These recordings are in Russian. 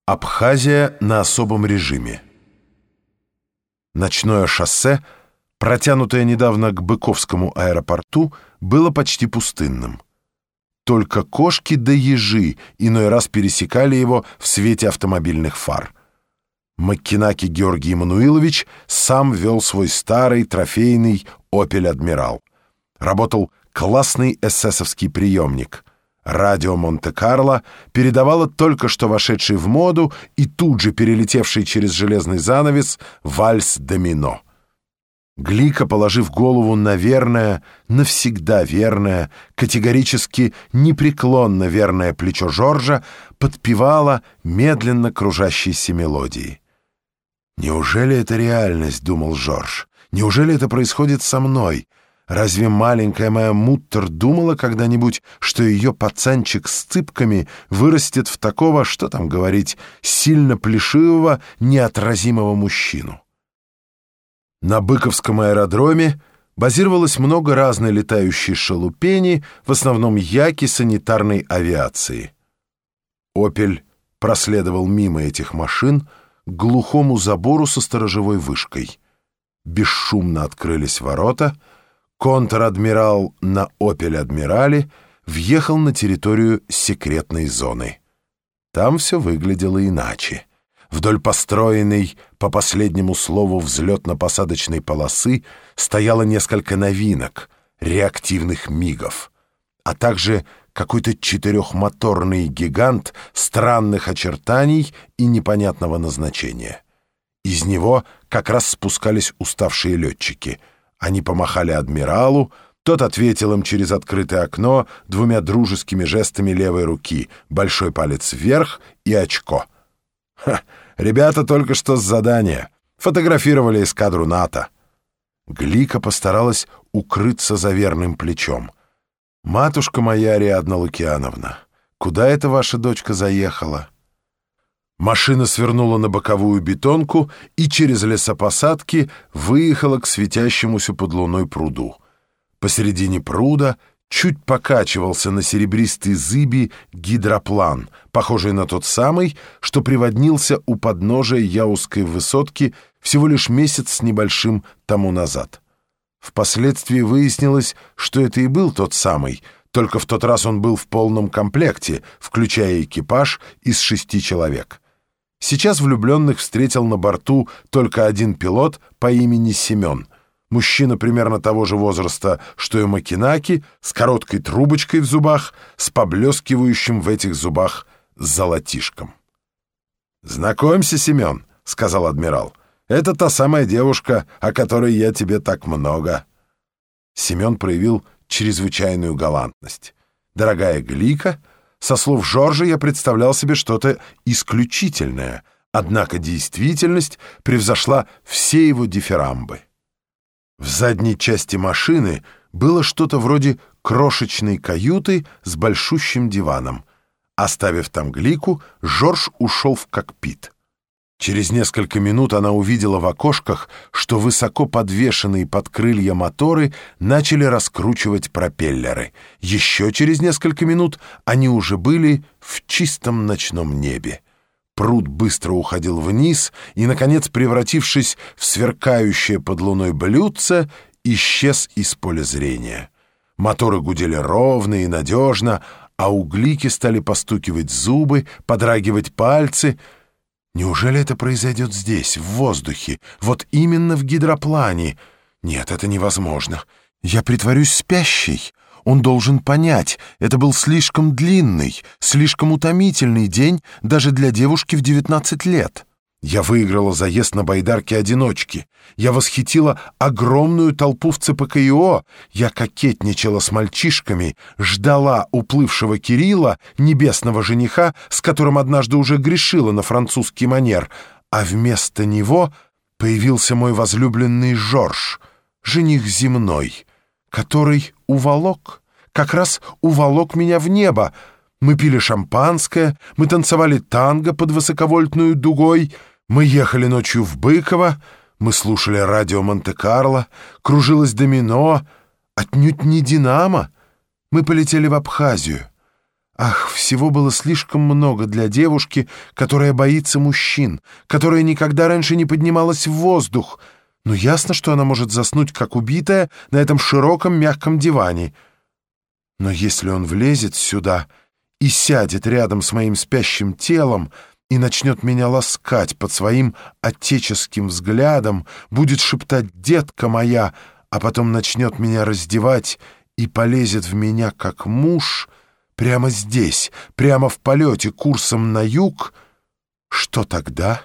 Абхазия на особом режиме. Ночное шоссе, протянутое недавно к Быковскому аэропорту, было почти пустынным. Только кошки да ежи иной раз пересекали его в свете автомобильных фар. Маккинаки Георгий Эммануилович сам вел свой старый трофейный «Опель Адмирал». Работал классный эсэсовский приемник. Радио Монте-Карло передавало только что вошедший в моду и тут же перелетевший через железный занавес вальс-домино. Глика, положив голову на верное, навсегда верное, категорически непреклонно верное плечо Жоржа, подпевала медленно кружащейся мелодии. «Неужели это реальность?» — думал Жорж. «Неужели это происходит со мной? Разве маленькая моя Муттер думала когда-нибудь, что ее пацанчик с цыпками вырастет в такого, что там говорить, сильно плешивого, неотразимого мужчину?» На Быковском аэродроме базировалось много разной летающей шалупени, в основном яки санитарной авиации. «Опель» проследовал мимо этих машин к глухому забору со сторожевой вышкой. Бесшумно открылись ворота. Контр-адмирал на «Опель-адмирале» въехал на территорию секретной зоны. Там все выглядело иначе. Вдоль построенной, по последнему слову, взлетно-посадочной полосы стояло несколько новинок, реактивных мигов, а также какой-то четырехмоторный гигант странных очертаний и непонятного назначения. Из него как раз спускались уставшие летчики. Они помахали адмиралу, тот ответил им через открытое окно двумя дружескими жестами левой руки, большой палец вверх и очко. «Ха! Ребята только что с задания. Фотографировали эскадру НАТО». Глика постаралась укрыться за верным плечом. «Матушка моя, Ариадна Лукьяновна, куда эта ваша дочка заехала?» Машина свернула на боковую бетонку и через лесопосадки выехала к светящемуся под луной пруду. Посередине пруда чуть покачивался на серебристой зыби гидроплан, похожий на тот самый, что приводнился у подножия Яузской высотки всего лишь месяц с небольшим тому назад. Впоследствии выяснилось, что это и был тот самый, только в тот раз он был в полном комплекте, включая экипаж из 6 человек. Сейчас влюбленных встретил на борту только один пилот по имени Семен, мужчина примерно того же возраста, что и Маккинаки, с короткой трубочкой в зубах, с поблескивающим в этих зубах золотишком. «Знакомься, Семен», — сказал адмирал, — «это та самая девушка, о которой я тебе так много». Семен проявил чрезвычайную галантность. «Дорогая Глика, со слов Жоржа я представлял себе что-то исключительное, однако действительность превзошла все его дифирамбы». В задней части машины было что-то вроде крошечной каюты с большущим диваном. Оставив там Глику, Жорж ушел в кокпит. Через несколько минут она увидела в окошках, что высоко подвешенные под крылья моторы начали раскручивать пропеллеры. Еще через несколько минут они уже были в чистом ночном небе. Пруд быстро уходил вниз и, наконец, превратившись в сверкающее под луной блюдце, исчез из поля зрения. Моторы гудели ровно и надежно, а у Глики стали постукивать зубы, подрагивать пальцы. Неужели это произойдет здесь, в воздухе, вот именно в гидроплане? Нет, это невозможно. Я притворюсь спящей. Он должен понять, это был слишком длинный, слишком утомительный день даже для девушки в 19 лет. Я выиграла заезд на байдарке-одиночке. Я восхитила огромную толпу в ЦПКИО. Я кокетничала с мальчишками, ждала уплывшего Кирилла, небесного жениха, с которым однажды уже грешила на французский манер, а вместо него появился мой возлюбленный Жорж, жених земной, который как раз уволок меня в небо. Мы пили шампанское, мы танцевали танго под высоковольтную дугой, мы ехали ночью в Быково, мы слушали радио Монте-Карло, кружилось домино, отнюдь не «Динамо». Мы полетели в Абхазию. Ах, всего было слишком много для девушки, которая боится мужчин, которая никогда раньше не поднималась в воздух. Но ясно, что она может заснуть, как убитая, на этом широком мягком диване. Но если он влезет сюда и сядет рядом с моим спящим телом и начнет меня ласкать под своим отеческим взглядом, будет шептать «детка моя», а потом начнет меня раздевать и полезет в меня как муж, прямо здесь, прямо в полете курсом на юг, что тогда?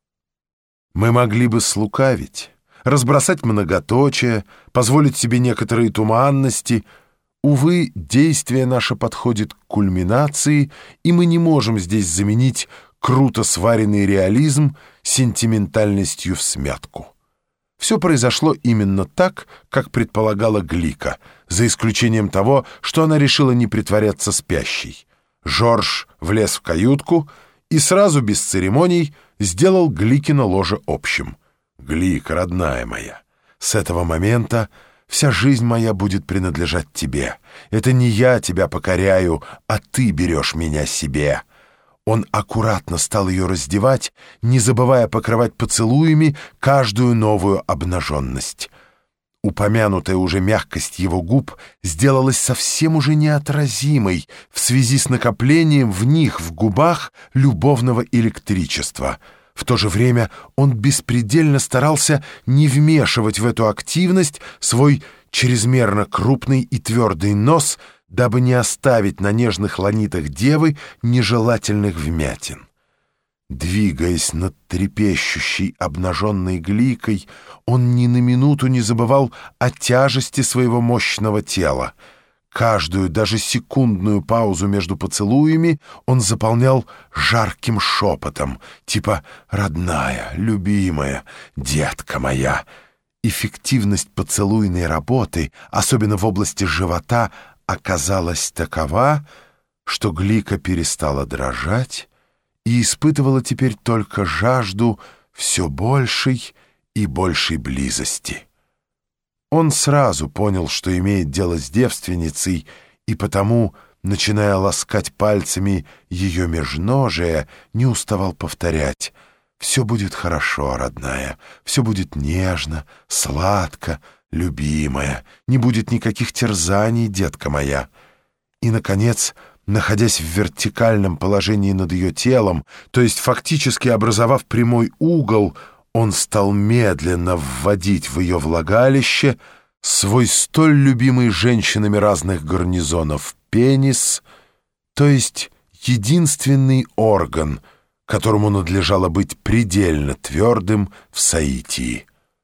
Мы могли бы слукавить, разбросать многоточие, позволить себе некоторые туманности. Увы, действие наше подходит к кульминации, и мы не можем здесь заменить круто сваренный реализм сентиментальностью всмятку. Все произошло именно так, как предполагала Глика, за исключением того, что она решила не притворяться спящей. Жорж влез в каютку и сразу, без церемоний, сделал Гликино ложе общим. «Глик, родная моя, с этого момента вся жизнь моя будет принадлежать тебе. Это не я тебя покоряю, а ты берешь меня себе». Он аккуратно стал ее раздевать, не забывая покрывать поцелуями каждую новую обнаженность. Упомянутая уже мягкость его губ сделалась совсем уже неотразимой в связи с накоплением в них, в губах, любовного электричества. В то же время он беспредельно старался не вмешивать в эту активность свой чрезмерно крупный и твердый нос, дабы не оставить на нежных ланитах девы нежелательных вмятин. Двигаясь над трепещущей обнаженной Гликой, он ни на минуту не забывал о тяжести своего мощного тела. Каждую, даже секундную паузу между поцелуями он заполнял жарким шепотом, типа «родная, любимая, детка моя». Эффективность поцелуйной работы, особенно в области живота, оказалась такова, что Глика перестала дрожать и испытывала теперь только жажду все большей и большей близости. Он сразу понял, что имеет дело с девственницей, и потому, начиная ласкать пальцами ее межножие, не уставал повторять: «Все будет хорошо, родная, все будет нежно, сладко, любимая, не будет никаких терзаний, детка моя». И, наконец, находясь в вертикальном положении над ее телом, то есть фактически образовав прямой угол, он стал медленно вводить в ее влагалище свой столь любимый женщинами разных гарнизонов пенис, то есть единственный орган, которому надлежало быть предельно твердым в соитии.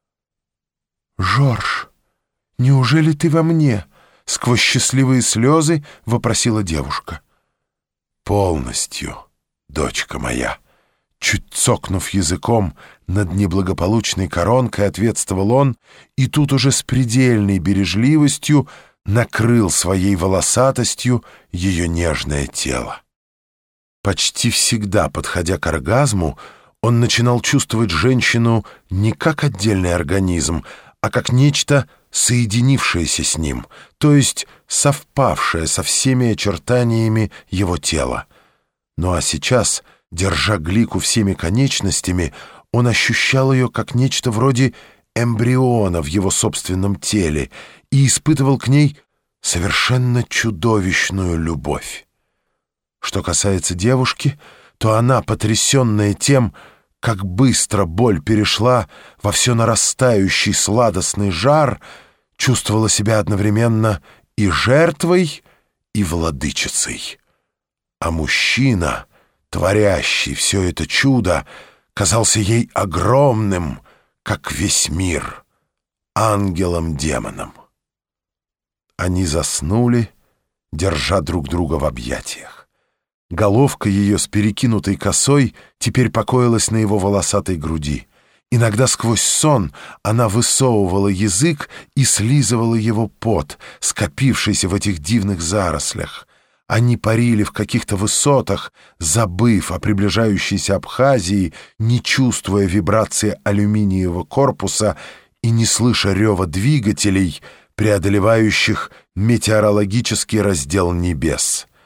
«Жорж, неужели ты во мне?» — сквозь счастливые слезы вопросила девушка. «Полностью, дочка моя». Чуть цокнув языком над неблагополучной коронкой, ответствовал он, и тут уже с предельной бережливостью накрыл своей волосатостью ее нежное тело. Почти всегда, подходя к оргазму, он начинал чувствовать женщину не как отдельный организм, а как нечто, соединившееся с ним, то есть совпавшее со всеми очертаниями его тела. Ну а сейчас, держа Глику всеми конечностями, он ощущал ее как нечто вроде эмбриона в его собственном теле и испытывал к ней совершенно чудовищную любовь. Что касается девушки, то она, потрясенная тем, как быстро боль перешла во все нарастающий сладостный жар, чувствовала себя одновременно и жертвой, и владычицей. А мужчина, творящий все это чудо, казался ей огромным, как весь мир, ангелом-демоном. Они заснули, держа друг друга в объятиях. Головка ее с перекинутой косой теперь покоилась на его волосатой груди. Иногда сквозь сон она высовывала язык и слизывала его пот, скопившийся в этих дивных зарослях. Они парили в каких-то высотах, забыв о приближающейся Абхазии, не чувствуя вибрации алюминиевого корпуса и не слыша рева двигателей, преодолевающих метеорологический раздел небес.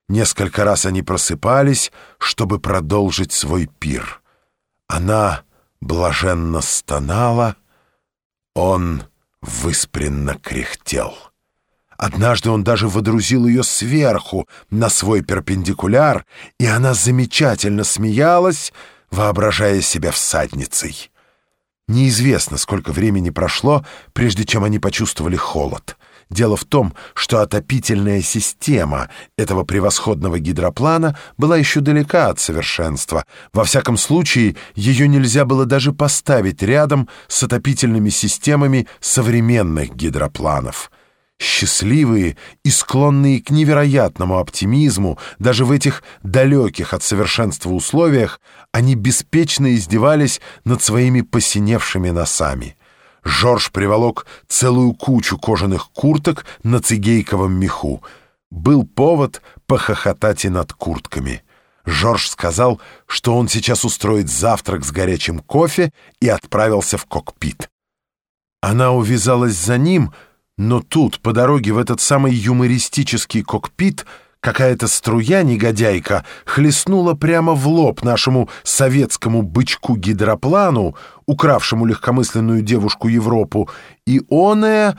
Несколько раз они просыпались, чтобы продолжить свой пир. Она блаженно стонала, он выспренно кряхтел. Однажды он даже водрузил ее сверху на свой перпендикуляр, и она замечательно смеялась, воображая себя всадницей. Неизвестно, сколько времени прошло, прежде чем они почувствовали холод. Дело в том, что отопительная система этого превосходного гидроплана была еще далека от совершенства. Во всяком случае, ее нельзя было даже поставить рядом с отопительными системами современных гидропланов. Счастливые и склонные к невероятному оптимизму, даже в этих далеких от совершенства условиях, они беспечно издевались над своими посиневшими носами. Жорж приволок целую кучу кожаных курток на цигейковом меху. Был повод похохотать и над куртками. Жорж сказал, что он сейчас устроит завтрак с горячим кофе, и отправился в кокпит. Она увязалась за ним, но тут, по дороге в этот самый юмористический кокпит, какая-то струя-негодяйка хлестнула прямо в лоб нашему советскому бычку-гидроплану, укравшему легкомысленную девушку Европу, и оная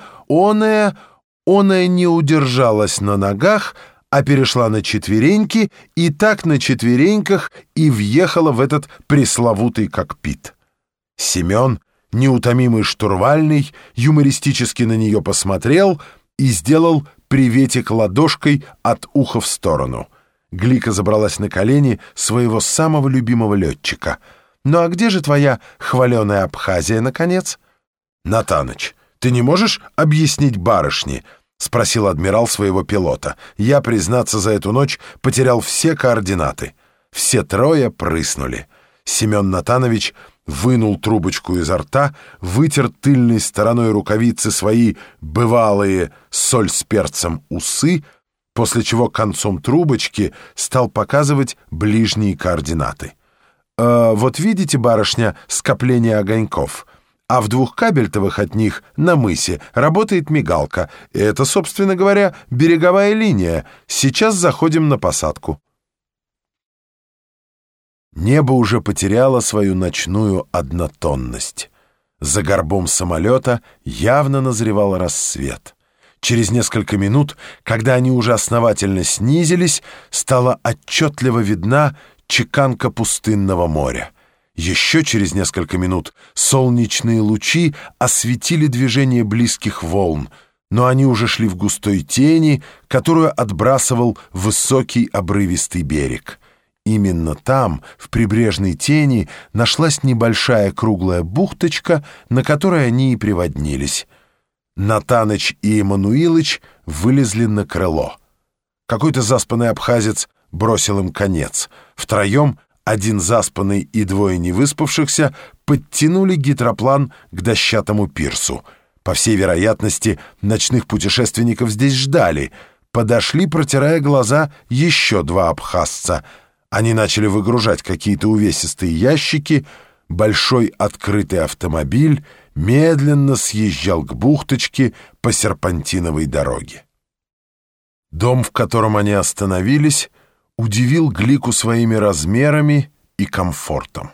не удержалась на ногах, а перешла на четвереньки, и так на четвереньках и въехала в этот пресловутый кокпит. Семен, неутомимый штурвальный, юмористически на нее посмотрел и сделал приветик ладошкой от уха в сторону. Глика забралась на колени своего самого любимого летчика. «Ну а где же твоя хваленая Абхазия, наконец?» «Натаныч, ты не можешь объяснить барышне?» — спросил адмирал своего пилота. «Я, признаться, за эту ночь потерял все координаты». Все трое прыснули. Семен Натанович вынул трубочку изо рта, вытер тыльной стороной рукавицы свои бывалые соль с перцем усы, после чего концом трубочки стал показывать ближние координаты. «Вот видите, барышня, скопление огоньков, а в 2 кабельтовых от них на мысе работает мигалка. Это, собственно говоря, береговая линия. Сейчас заходим на посадку». Небо уже потеряло свою ночную однотонность. За горбом самолета явно назревал рассвет. Через несколько минут, когда они уже основательно снизились, стала отчетливо видна чеканка пустынного моря. Еще через несколько минут солнечные лучи осветили движение близких волн, но они уже шли в густой тени, которую отбрасывал высокий обрывистый берег. Именно там, в прибрежной тени, нашлась небольшая круглая бухточка, на которой они и приводнились. Натаныч и Эммануилыч вылезли на крыло. Какой-то заспанный абхазец бросил им конец. Втроем, один заспанный и 2 невыспавшихся, подтянули гидроплан к дощатому пирсу. По всей вероятности, ночных путешественников здесь ждали. Подошли, протирая глаза, еще 2 абхазца — они начали выгружать какие-то увесистые ящики. Большой открытый автомобиль медленно съезжал к бухточке по серпантиновой дороге. Дом, в котором они остановились, удивил Глику своими размерами и комфортом.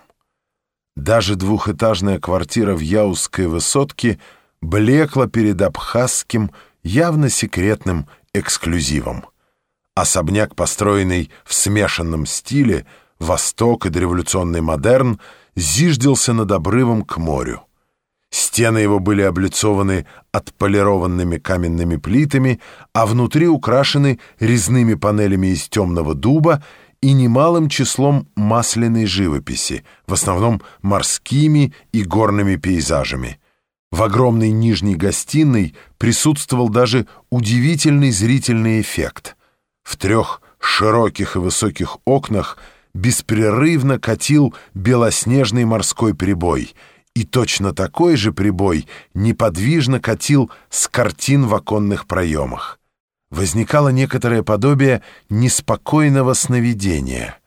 Даже 2-этажная квартира в Яузской высотке блекла перед абхазским, явно секретным эксклюзивом. Особняк, построенный в смешанном стиле, восток и дореволюционный модерн, зиждился над обрывом к морю. Стены его были облицованы отполированными каменными плитами, а внутри украшены резными панелями из темного дуба и немалым числом масляной живописи, в основном морскими и горными пейзажами. В огромной нижней гостиной присутствовал даже удивительный зрительный эффект. В 3 широких и высоких окнах беспрерывно катил белоснежный морской прибой, и точно такой же прибой неподвижно катил с картин в оконных проемах. Возникало некоторое подобие неспокойного сновидения.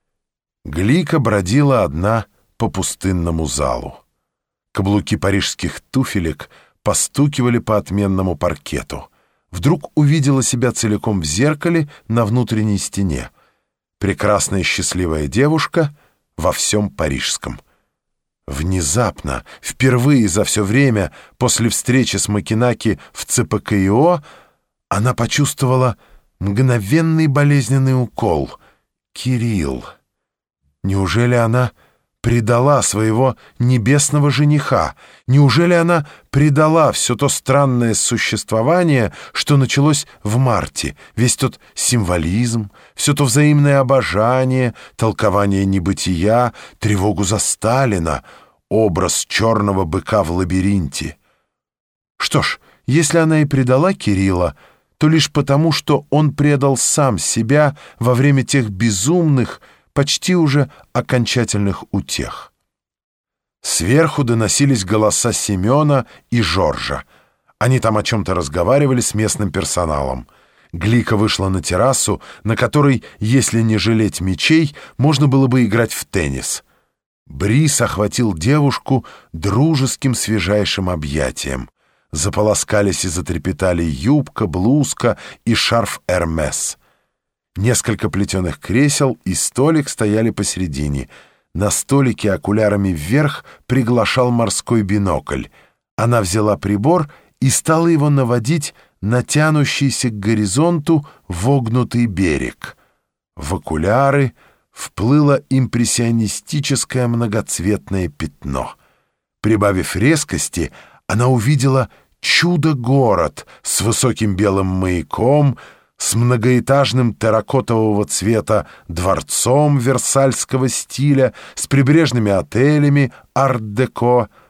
Глика бродила одна по пустынному залу. Каблуки парижских туфелек постукивали по отменному паркету. вдруг увидела себя целиком в зеркале на внутренней стене. Прекрасная счастливая девушка во всем парижском. Внезапно, впервые за все время после встречи с Макинаки в ЦПКИО, она почувствовала мгновенный болезненный укол. Кирилл. Неужели она предала своего небесного жениха? Неужели она предала все то странное существование, что началось в марте? Весь тот символизм, все то взаимное обожание, толкование небытия, тревогу за Сталина, образ черного быка в лабиринте. Что ж, если она и предала Кирилла, то лишь потому, что он предал сам себя во время тех безумных, почти уже окончательных утех. Сверху доносились голоса Семена и Жоржа. Они там о чем-то разговаривали с местным персоналом. Глика вышла на террасу, на которой, если не жалеть мячей, можно было бы играть в теннис. Бриз охватил девушку дружеским свежайшим объятием. Заполоскались и затрепетали юбка, блузка и шарф «Эрмес». Несколько плетеных кресел и столик стояли посередине. На столике окулярами вверх приглашал морской бинокль. Она взяла прибор и стала его наводить на тянущийся к горизонту вогнутый берег. В окуляры вплыло импрессионистическое многоцветное пятно. Прибавив резкости, она увидела чудо-город с высоким белым маяком, с многоэтажным терракотового цвета дворцом версальского стиля, с прибрежными отелями арт-деко,